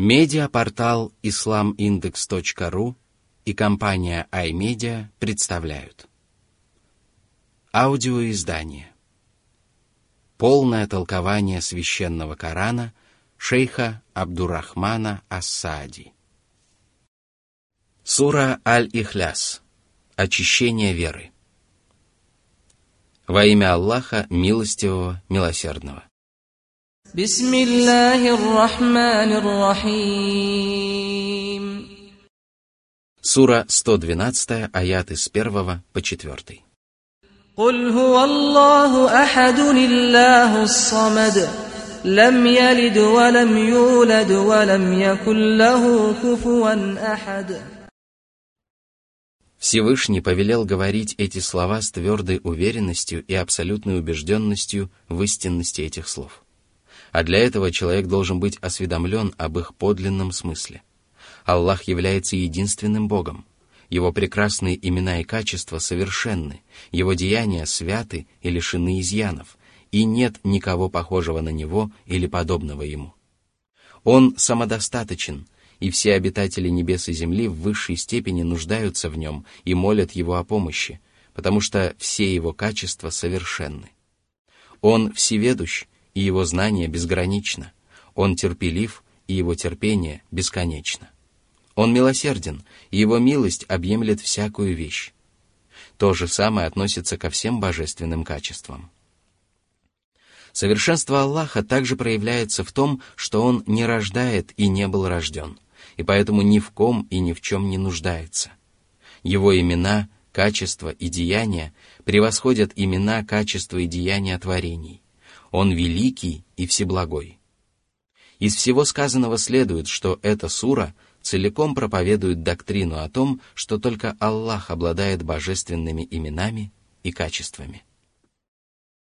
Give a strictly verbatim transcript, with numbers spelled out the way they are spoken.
Медиапортал ислам индекс точка ру и компания iMedia представляют аудиоиздание «Полное толкование священного Корана» шейха Абдуррахмана ас-Саади. Сура Аль-Ихляс. Очищение веры. Во имя Аллаха, милостивого, милосердного. Бисмиллахир-рахманир-рахим. Сура сто двенадцать, аяты с первого по четвертый. Куль хуаллаху ахадун иллахус-самад. Лам ялид ва лам юлад ва лам якун лаху куфуан ахад. Всевышний повелел говорить эти слова с твердой уверенностью и абсолютной убежденностью в истинности этих слов. А для этого человек должен быть осведомлен об их подлинном смысле. Аллах является единственным Богом. Его прекрасные имена и качества совершенны, Его деяния святы и лишены изъянов, и нет никого похожего на Него или подобного Ему. Он самодостаточен, и все обитатели небес и земли в высшей степени нуждаются в Нем и молят Его о помощи, потому что все Его качества совершенны. Он всеведущ, и Его знание безгранично. Он терпелив, и Его терпение бесконечно. Он милосерден, и Его милость объемлет всякую вещь. То же самое относится ко всем божественным качествам. Совершенство Аллаха также проявляется в том, что Он не рождает и не был рожден, и поэтому ни в ком и ни в чем не нуждается. Его имена, качества и деяния превосходят имена, качества и деяния творений. Он великий и всеблагой. Из всего сказанного следует, что эта сура целиком проповедует доктрину о том, что только Аллах обладает божественными именами и качествами.